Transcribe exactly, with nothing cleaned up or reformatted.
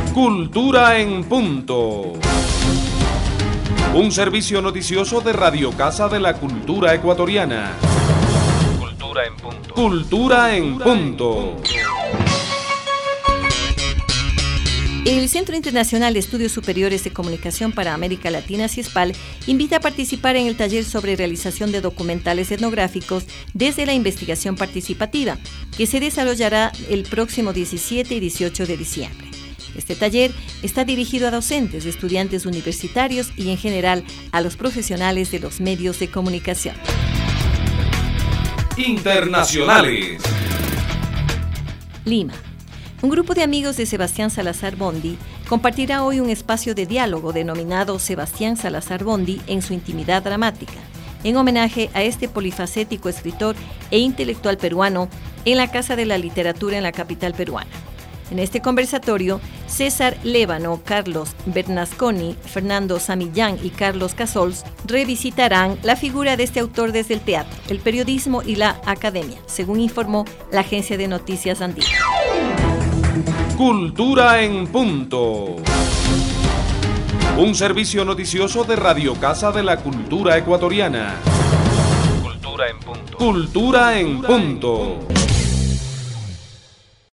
Cultura en Punto. Un servicio noticioso de Radio Casa de la Cultura Ecuatoriana. Cultura en Punto. Cultura en Punto. El Centro Internacional de Estudios Superiores de Comunicación para América Latina, CIESPAL, invita a participar en el taller sobre realización de documentales etnográficos desde la investigación participativa, que se desarrollará el próximo diecisiete y dieciocho de diciembre. Este taller está dirigido a docentes, estudiantes universitarios y en general a los profesionales de los medios de comunicación. Internacionales. Lima. Un grupo de amigos de Sebastián Salazar Bondy compartirá hoy un espacio de diálogo denominado Sebastián Salazar Bondy en su intimidad dramática, en homenaje a este polifacético escritor e intelectual peruano en la Casa de la Literatura en la capital peruana. En este conversatorio, César Lévano, Carlos Bernasconi, Fernando Samillán y Carlos Casols revisitarán la figura de este autor desde el teatro, el periodismo y la academia, según informó la agencia de noticias andina. Cultura en Punto. Un servicio noticioso de Radio Casa de la Cultura Ecuatoriana. Cultura en Punto. Cultura en Punto.